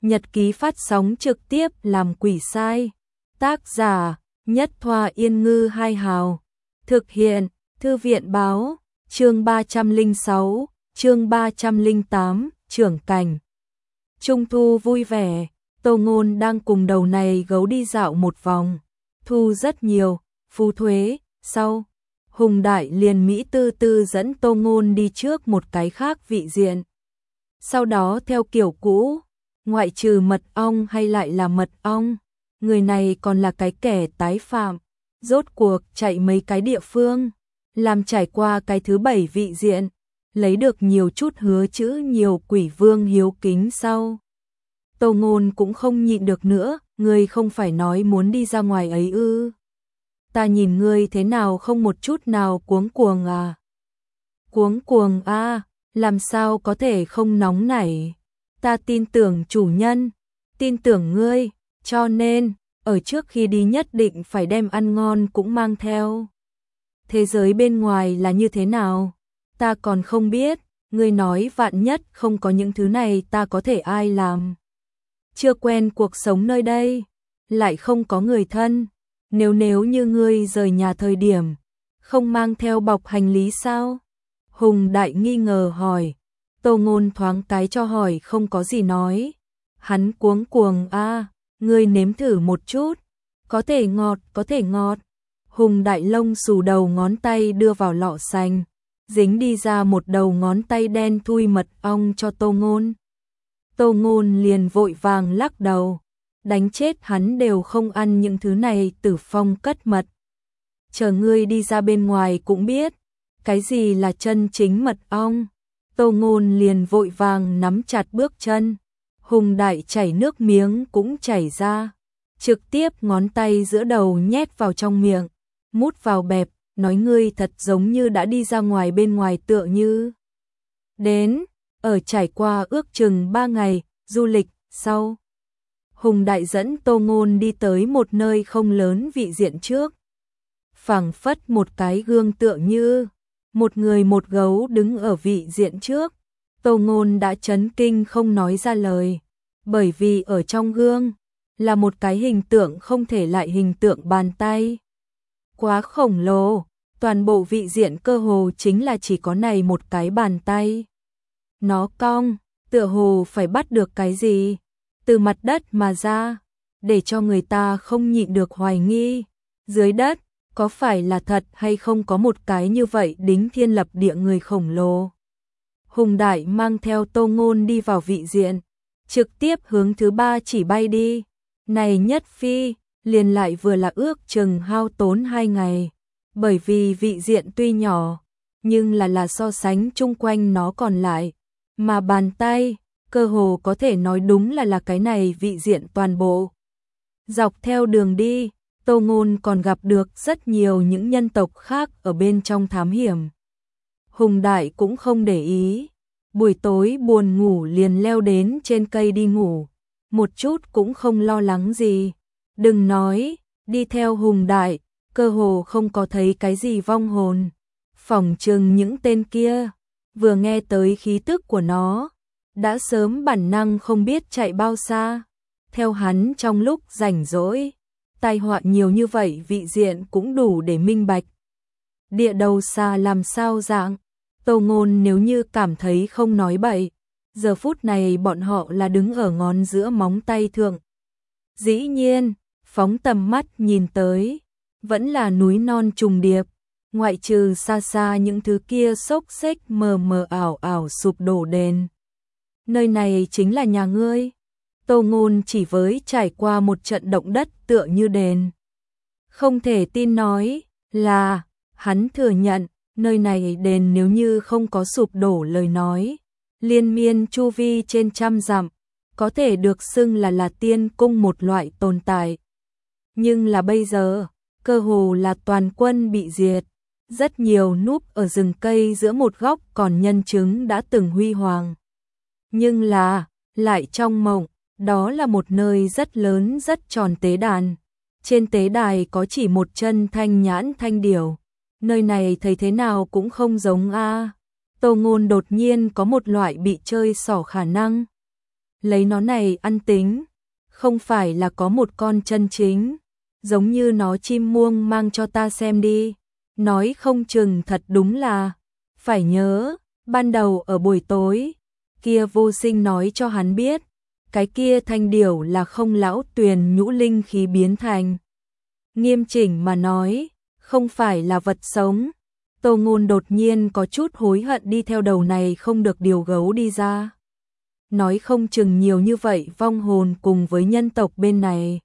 Nhật ký phát sóng trực tiếp làm quỷ sai. Tác giả Nhất Thoa Yên Ngư Hai Hào. Thực hiện Thư viện Báo. Chương 306, chương 308, trưởng cảnh. Trung thu vui vẻ, Tô Ngôn đang cùng đầu này gấu đi dạo một vòng, thu rất nhiều, phú thuế, sau. Hùng Đại liền Mỹ tư tư dẫn Tô Ngôn đi trước một cái khác vị diện. Sau đó theo kiểu cũ, ngoại trừ mật ong hay lại là mật ong, người này còn là cái kẻ tái phạm, rốt cuộc chạy mấy cái địa phương, làm trải qua cái thứ 7 vị diện, lấy được nhiều chút hứa chữ nhiều quỷ vương hiếu kính sau. Tô Ngôn cũng không nhịn được nữa, ngươi không phải nói muốn đi ra ngoài ấy ư? Ta nhìn ngươi thế nào không một chút nào cuống cuồng à? Cuống cuồng à, làm sao có thể không nóng nảy? Ta tin tưởng chủ nhân, tin tưởng ngươi, cho nên, ở trước khi đi nhất định phải đem ăn ngon cũng mang theo. Thế giới bên ngoài là như thế nào? Ta còn không biết, ngươi nói vạn nhất không có những thứ này ta có thể ai làm? Chưa quen cuộc sống nơi đây, lại không có người thân, nếu như ngươi rời nhà thời điểm, không mang theo bọc hành lý sao? Hùng Đại nghi ngờ hỏi. Tô Ngôn thoáng cái cho hỏi không có gì nói. Hắn cuống cuồng à, ngươi nếm thử một chút, có thể ngọt, có thể ngọt. Hùng Đại lông xù đầu ngón tay đưa vào lọ xanh, dính đi ra một đầu ngón tay đen thui mật ong cho Tô Ngôn. Tô Ngôn liền vội vàng lắc đầu, đánh chết hắn đều không ăn những thứ này, Tử Phong cất mật. Chờ ngươi đi ra bên ngoài cũng biết, cái gì là chân chính mật ong. Tô Ngôn liền vội vàng nắm chặt bước chân, Hùng Đại chảy nước miếng cũng chảy ra, trực tiếp ngón tay giữa đầu nhét vào trong miệng, mút vào bẹp, nói ngươi thật giống như đã đi ra ngoài bên ngoài tựa như. Đến, ở trải qua ước chừng 3 ngày, du lịch, sau. Hùng Đại dẫn Tô Ngôn đi tới một nơi không lớn vị diện trước. Phảng phất một cái gương tựa như một người một gấu đứng ở vị diện trước. Tô Ngôn đã chấn kinh không nói ra lời, bởi vì ở trong gương là một cái hình tượng không thể lại hình tượng bàn tay. Quá khổng lồ, toàn bộ vị diện cơ hồ chính là chỉ có này một cái bàn tay. Nó cong, tựa hồ phải bắt được cái gì từ mặt đất mà ra, để cho người ta không nhịn được hoài nghi, dưới đất có phải là thật hay không có một cái như vậy đính thiên lập địa người khổng lồ. Hùng Đại mang theo Tô Ngôn đi vào vị diện, trực tiếp hướng thứ 3 chỉ bay đi. Này nhất phi, liền lại vừa là ước chừng hao tốn 2 ngày, bởi vì vị diện tuy nhỏ, nhưng là so sánh chung quanh nó còn lại, mà bàn tay, cơ hồ có thể nói đúng là cái này vị diện toàn bộ. Dọc theo đường đi, Tô Ngôn còn gặp được rất nhiều những nhân tộc khác ở bên trong thám hiểm. Hùng Đại cũng không để ý, buổi tối buồn ngủ liền leo đến trên cây đi ngủ, một chút cũng không lo lắng gì. Đừng nói, đi theo Hùng Đại, cơ hồ không có thấy cái gì vong hồn. Phỏng chừng những tên kia, vừa nghe tới khí tức của nó, đã sớm bản năng không biết chạy bao xa. Theo hắn trong lúc rảnh rỗi, tai họa nhiều như vậy vị diện cũng đủ để minh bạch. Địa đầu xa làm sao dạng, Tô Ngôn nếu như cảm thấy không nói bậy, giờ phút này bọn họ là đứng ở ngón giữa móng tay thượng. Dĩ nhiên, phóng tầm mắt nhìn tới, vẫn là núi non trùng điệp, ngoại trừ xa xa những thứ kia xốc xếch mờ mờ ảo ảo sụp đổ đền. Nơi này chính là nhà ngươi. Tô Ngôn chỉ với trải qua một trận động đất tựa như đền. Không thể tin nói là, hắn thừa nhận, nơi này đền nếu như không có sụp đổ lời nói, liên miên chu vi trên trăm dặm, có thể được xưng là tiên cung một loại tồn tại. Nhưng là bây giờ, cơ hồ là toàn quân bị diệt, rất nhiều núp ở rừng cây giữa một góc còn nhân chứng đã từng huy hoàng. Nhưng là, lại trong mộng, đó là một nơi rất lớn rất tròn tế đàn. Trên tế đài có chỉ một chân thanh nhãn thanh điểu. Nơi này thấy thế nào cũng không giống a. Tô Ngôn đột nhiên có một loại bị chơi xỏ khả năng. lấy nó này ăn tính, không phải là có một con chân chính, giống như nó chim muông mang cho ta xem đi, nói không chừng thật đúng là, phải nhớ, ban đầu ở buổi tối, kia Vô Sinh nói cho hắn biết, cái kia thanh điểu là không lão tuyền nhũ linh khí biến thành. Nghiêm chỉnh mà nói, không phải là vật sống. Tô Ngôn đột nhiên có chút hối hận đi theo đầu này không được điều gấu đi ra. Nói không chừng nhiều như vậy vong hồn cùng với nhân tộc bên này.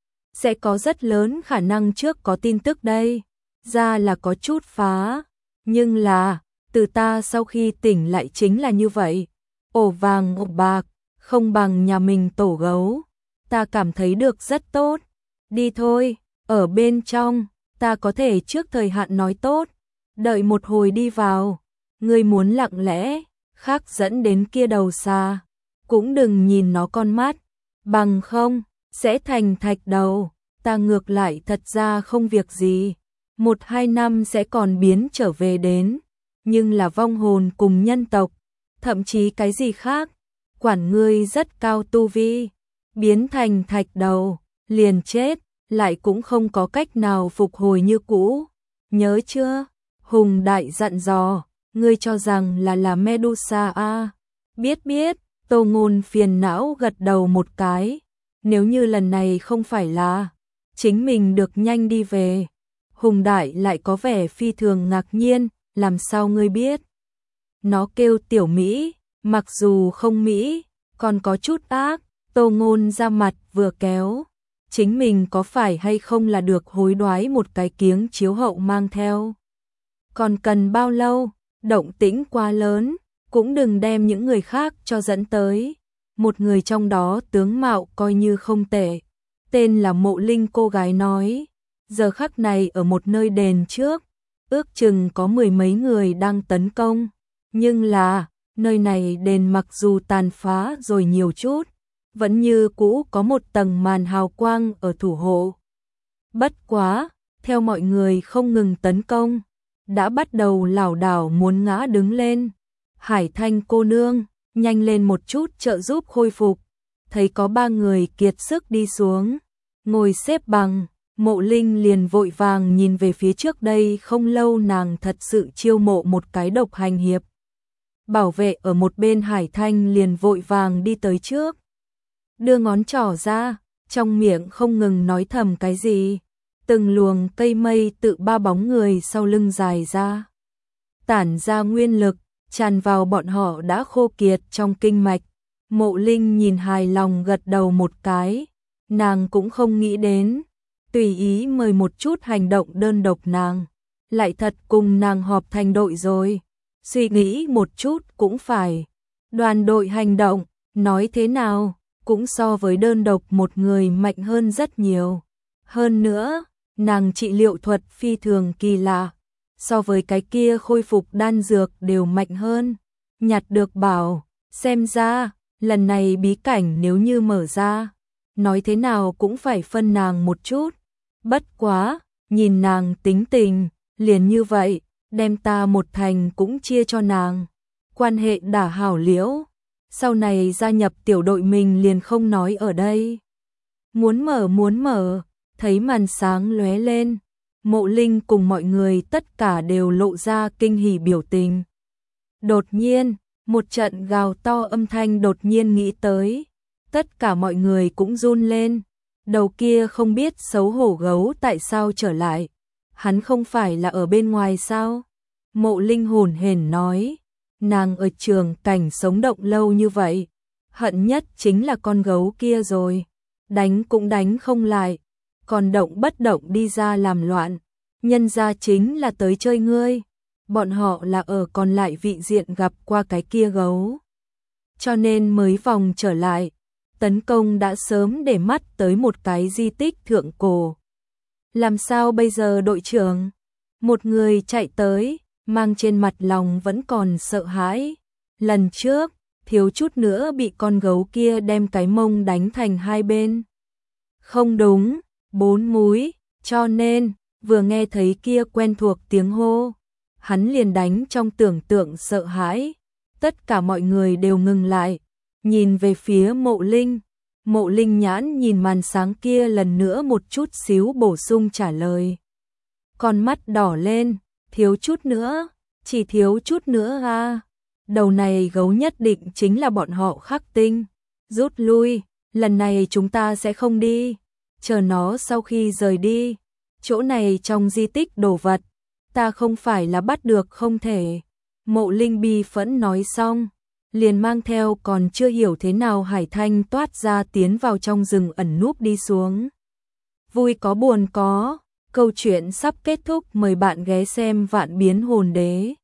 Sẽ có rất lớn khả năng trước có tin tức đây. Ra là có chút phá. Nhưng là, từ ta sau khi tỉnh lại chính là như vậy. Ổ vàng ổ bạc, không bằng nhà mình tổ gấu. Ta cảm thấy được rất tốt. Đi thôi, ở bên trong, ta có thể trước thời hạn nói tốt. Đợi một hồi đi vào, ngươi muốn lặng lẽ, khác dẫn đến kia đầu xa. Cũng đừng nhìn nó con mắt, bằng không, sẽ thành thạch đầu. Ta ngược lại thật ra không việc gì. 1-2 năm sẽ còn biến trở về đến. Nhưng là vong hồn cùng nhân tộc, thậm chí cái gì khác. Quản ngươi rất cao tu vi, biến thành thạch đầu, liền chết, lại cũng không có cách nào phục hồi như cũ. Nhớ chưa? Hùng Đại dặn dò, ngươi cho rằng là Medusa à? Biết biết, Tô Ngôn phiền não gật đầu một cái. Nếu như lần này không phải là chính mình được nhanh đi về. Hùng Đại lại có vẻ phi thường ngạc nhiên, làm sao ngươi biết? Nó kêu tiểu Mỹ, mặc dù không Mỹ, còn có chút ác. Tô Ngôn ra mặt vừa kéo. Chính mình có phải hay không là được hối đoái một cái kiếng chiếu hậu mang theo. Còn cần bao lâu, động tĩnh quá lớn, cũng đừng đem những người khác cho dẫn tới. Một người trong đó tướng mạo coi như không tệ, tên là Mộ Linh cô gái nói. Giờ khắc này ở một nơi đền trước, ước chừng có 10 mấy người đang tấn công. Nhưng là, nơi này đền mặc dù tàn phá rồi nhiều chút, vẫn như cũ có một tầng màn hào quang ở thủ hộ. Bất quá, theo mọi người không ngừng tấn công, đã bắt đầu lảo đảo muốn ngã đứng lên. Hải Thanh cô nương, nhanh lên một chút trợ giúp khôi phục. Thấy có 3 người kiệt sức đi xuống, ngồi xếp bằng, Mộ Linh liền vội vàng nhìn về phía trước đây không lâu nàng thật sự chiêu mộ một cái độc hành hiệp. Bảo vệ ở một bên Hải Thanh liền vội vàng đi tới trước. Đưa ngón trỏ ra, trong miệng không ngừng nói thầm cái gì. Từng luồng cây mây tự 3 bóng người sau lưng dài ra. Tản ra nguyên lực, tràn vào bọn họ đã khô kiệt trong kinh mạch. Mộ Linh nhìn hài lòng gật đầu một cái. Nàng cũng không nghĩ đến. Tùy ý mời một chút hành động đơn độc nàng. Lại thật cùng nàng họp thành đội rồi. Suy nghĩ một chút cũng phải. Đoàn đội hành động, nói thế nào, cũng so với đơn độc một người mạnh hơn rất nhiều. Hơn nữa, nàng trị liệu thuật phi thường kỳ lạ. So với cái kia khôi phục đan dược đều mạnh hơn. Nhặt được bảo, xem ra, lần này bí cảnh nếu như mở ra, nói thế nào cũng phải phân nàng một chút. Bất quá, nhìn nàng tính tình, liền như vậy, đem ta một thành cũng chia cho nàng. Quan hệ đã hảo liễu, sau này gia nhập tiểu đội mình liền không nói ở đây. Muốn mở, thấy màn sáng lóe lên. Mộ Linh cùng mọi người tất cả đều lộ ra kinh hỉ biểu tình. Đột nhiên, một trận gào to âm thanh đột nhiên nghĩ tới. Tất cả mọi người cũng run lên. Đầu kia không biết xấu hổ gấu tại sao trở lại. Hắn không phải là ở bên ngoài sao? Mộ Linh hồn hển nói. Nàng ở trường cảnh sống động lâu như vậy. Hận nhất chính là con gấu kia rồi. Đánh cũng đánh không lại. Còn động bất động đi ra làm loạn. Nhân ra chính là tới chơi ngươi. Bọn họ là ở còn lại vị diện gặp qua cái kia gấu. Cho nên mới vòng trở lại. Tấn công đã sớm để mắt tới một cái di tích thượng cổ. Làm sao bây giờ đội trưởng? Một người chạy tới, mang trên mặt lòng vẫn còn sợ hãi. Lần trước, thiếu chút nữa bị con gấu kia đem cái mông đánh thành hai bên. Không đúng, 4 múi, cho nên, vừa nghe thấy kia quen thuộc tiếng hô. Hắn liền đánh trong tưởng tượng sợ hãi. Tất cả mọi người đều ngừng lại. nhìn về phía Mộ Linh. Mộ Linh nhãn nhìn màn sáng kia lần nữa một chút xíu bổ sung trả lời. Con mắt đỏ lên, thiếu chút nữa, chỉ thiếu chút nữa à. Đầu này gấu nhất định chính là bọn họ Khắc Tinh. Rút lui, lần này chúng ta sẽ không đi. Chờ nó sau khi rời đi. Chỗ này trong di tích đồ vật, ta không phải là bắt được không thể. Mộ Linh bi phẫn nói xong, liền mang theo còn chưa hiểu thế nào Hải Thanh toát ra tiến vào trong rừng ẩn núp đi xuống. Vui có buồn có, câu chuyện sắp kết thúc, mời bạn ghé xem Vạn Biến Hồn Đế.